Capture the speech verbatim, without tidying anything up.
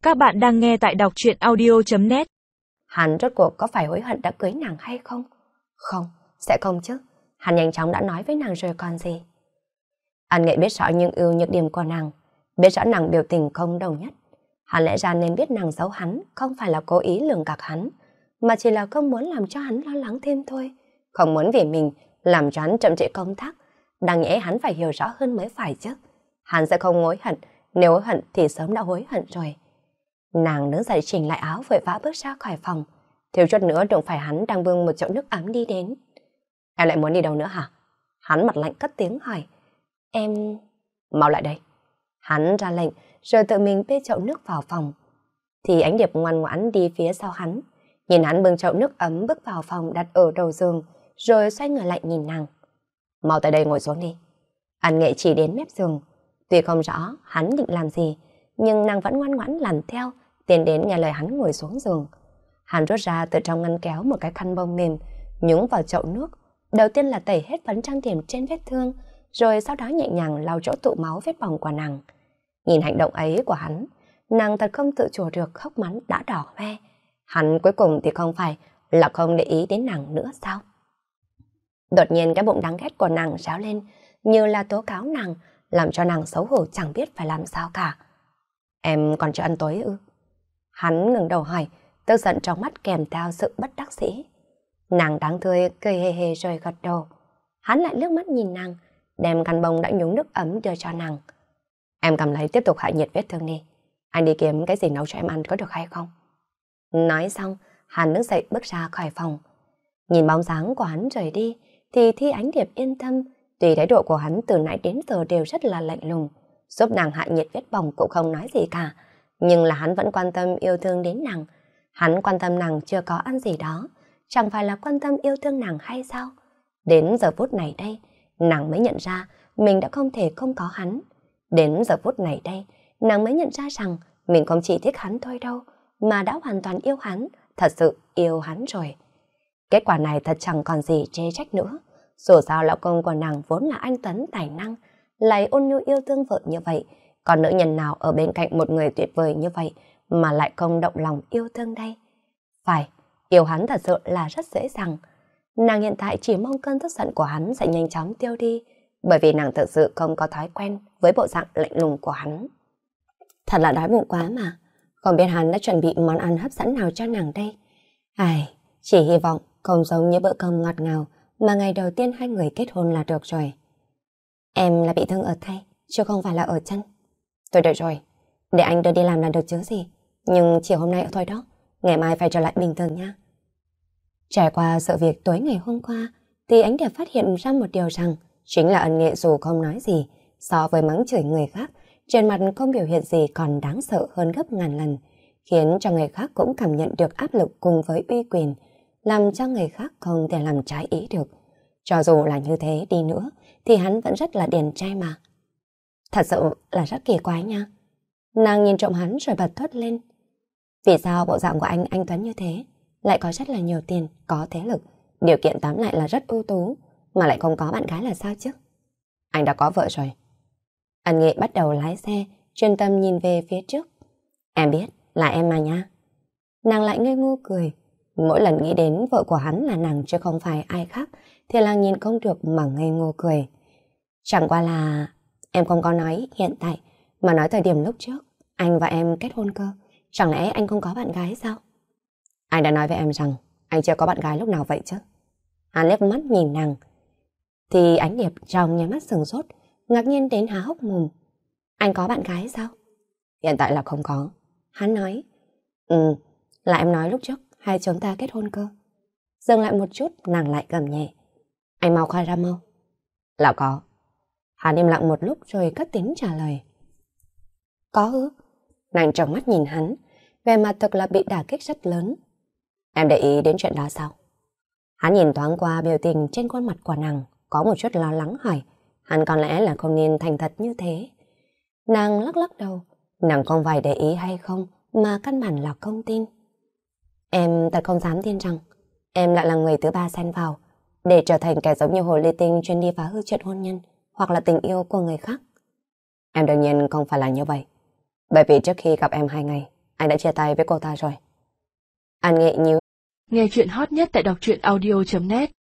Các bạn đang nghe tại đọc truyện audio chấm net. Hắn rốt cuộc có phải hối hận đã cưới nàng hay không? Không, sẽ không chứ. Hắn nhanh chóng đã nói với nàng rồi còn gì. An Nghệ biết rõ những ưu nhược điểm của nàng, biết rõ nàng biểu tình không đồng nhất. Hắn lẽ ra nên biết nàng giấu hắn không phải là cố ý lường gạt hắn, mà chỉ là không muốn làm cho hắn lo lắng thêm thôi. Không muốn vì mình làm cho hắn chậm trễ công tác. Đáng nhẽ hắn phải hiểu rõ hơn mới phải chứ. Hắn sẽ không hối hận, nếu hối hận thì sớm đã hối hận rồi. Nàng đứng dậy chỉnh lại áo vội vã bước ra khỏi phòng. Thiếu chút nữa đụng phải hắn đang bưng một chậu nước ấm đi đến. Em lại muốn đi đâu nữa hả? Hắn mặt lạnh cất tiếng hỏi. Em... Mau lại đây. Hắn ra lệnh rồi tự mình bê chậu nước vào phòng. Thì Ánh Điệp ngoan ngoãn đi phía sau hắn. Nhìn hắn bưng chậu nước ấm bước vào phòng đặt ở đầu giường, rồi xoay người lại nhìn nàng. Mau tới đây ngồi xuống đi. An Nghệ chỉ đến mép giường. Tuy không rõ hắn định làm gì, nhưng nàng vẫn ngoan ngoãn làm theo, tiến đến nghe lời hắn ngồi xuống giường. Hắn rút ra từ trong ngăn kéo một cái khăn bông mềm, nhúng vào chậu nước. Đầu tiên là tẩy hết phấn trang điểm trên vết thương, rồi sau đó nhẹ nhàng lau chỗ tụ máu vết bỏng của nàng. Nhìn hành động ấy của hắn, nàng thật không tự chủ được khóc mắn đã đỏ hoe. Hắn cuối cùng thì không phải là không để ý đến nàng nữa sao? Đột nhiên cái bụng đáng ghét của nàng ráo lên, như là tố cáo nàng, làm cho nàng xấu hổ chẳng biết phải làm sao cả. Em còn chưa ăn tối ư? Hắn ngừng đầu hỏi, tức giận trong mắt kèm theo sự bất đắc dĩ. Nàng đáng thương cười hề hề rồi gật đầu. Hắn lại liếc mắt nhìn nàng, đem khăn bông đã nhúng nước ấm đưa cho nàng. Em cầm lấy tiếp tục hạ nhiệt vết thương đi. Anh đi kiếm cái gì nấu cho em ăn có được hay không? Nói xong, hắn đứng dậy bước ra khỏi phòng. Nhìn bóng dáng của hắn rời đi, thì Thi Ánh Điệp yên tâm. Tuy thái độ của hắn từ nãy đến giờ đều rất là lạnh lùng, giúp nàng hạ nhiệt vết bỏng cũng không nói gì cả, nhưng là hắn vẫn quan tâm yêu thương đến nàng. Hắn quan tâm nàng chưa có ăn gì đó, chẳng phải là quan tâm yêu thương nàng hay sao? Đến giờ phút này đây, nàng mới nhận ra mình đã không thể không có hắn. Đến giờ phút này đây, nàng mới nhận ra rằng mình không chỉ thích hắn thôi đâu, mà đã hoàn toàn yêu hắn, thật sự yêu hắn rồi. Kết quả này thật chẳng còn gì chê trách nữa. Dù sao lão công của nàng vốn là anh Tuấn tài năng, lại ôn nhu yêu thương vợ như vậy, còn nữ nhân nào ở bên cạnh một người tuyệt vời như vậy mà lại không động lòng yêu thương đây? Phải, yêu hắn thật sự là rất dễ dàng. Nàng hiện tại chỉ mong cơn tức giận của hắn sẽ nhanh chóng tiêu đi, bởi vì nàng thực sự không có thói quen với bộ dạng lạnh lùng của hắn. Thật là đói bụng quá mà, không biết hắn đã chuẩn bị món ăn hấp dẫn nào cho nàng đây. Ai, chỉ hy vọng không giống như bữa cơm ngọt ngào mà ngày đầu tiên hai người kết hôn là được rồi. Em là bị thương ở tay, chứ không phải là ở chân. Tôi được rồi, để anh đưa đi làm là được chứ gì. Nhưng chiều hôm nay thôi đó, ngày mai phải trở lại bình thường nha. Trải qua sự việc tối ngày hôm qua, thì Ánh Điệp phát hiện ra một điều rằng chính là Ân Nghệ dù không nói gì, so với mắng chửi người khác, trên mặt không biểu hiện gì còn đáng sợ hơn gấp ngàn lần, khiến cho người khác cũng cảm nhận được áp lực cùng với uy quyền, làm cho người khác không thể làm trái ý được. Cho dù là như thế đi nữa, thì hắn vẫn rất là điển trai mà. Thật sự là rất kỳ quái nha. Nàng nhìn trộm hắn rồi bật thốt lên. Vì sao bộ dạng của anh anh Tuấn như thế, lại có rất là nhiều tiền, có thế lực, điều kiện tóm lại là rất ưu tú, mà lại không có bạn gái là sao chứ? Anh đã có vợ rồi. Ân Nghệ bắt đầu lái xe, chuyên tâm nhìn về phía trước. Em biết, là em mà nha. Nàng lại ngây ngô cười. Mỗi lần nghĩ đến vợ của hắn là nàng chứ không phải ai khác, thì là nhìn không được mà ngây ngô cười. Chẳng qua là em không có nói hiện tại, mà nói thời điểm lúc trước anh và em kết hôn cơ. Chẳng lẽ anh không có bạn gái sao? Anh đã nói với em rằng anh chưa có bạn gái lúc nào vậy chứ? Hắn liếc mắt nhìn nàng, thì Ánh Điệp trong nhà mắt sừng sốt, ngạc nhiên đến há hốc mồm. Anh có bạn gái sao? Hiện tại là không có. Hắn nói. Ừ, là em nói lúc trước hai chúng ta kết hôn cơ. Dừng lại một chút, nàng lại gầm nhẹ. Anh mau khai ra mau. Là có. Hắn im lặng một lúc rồi cất tiếng trả lời. Có ư? Nàng trợn mắt nhìn hắn, về mặt thực là bị đả kích rất lớn. Em để ý đến chuyện đó sao? Hắn nhìn thoáng qua biểu tình trên khuôn mặt của nàng, có một chút lo lắng hỏi. Hắn có lẽ là không nên thành thật như thế. Nàng lắc lắc đầu. Nàng không phải để ý hay không, mà căn bản là không tin. Em thật không dám tin rằng em lại là người thứ ba xen vào, để trở thành kẻ giống như hồ ly tinh chuyên đi phá hư chuyện hôn nhân hoặc là tình yêu của người khác. Em đương nhiên không phải là như vậy. Bởi vì trước khi gặp em hai ngày, anh đã chia tay với cô ta rồi. An Nghệ nhíu. Nghe chuyện hot nhất tại đọc truyện audio chấm net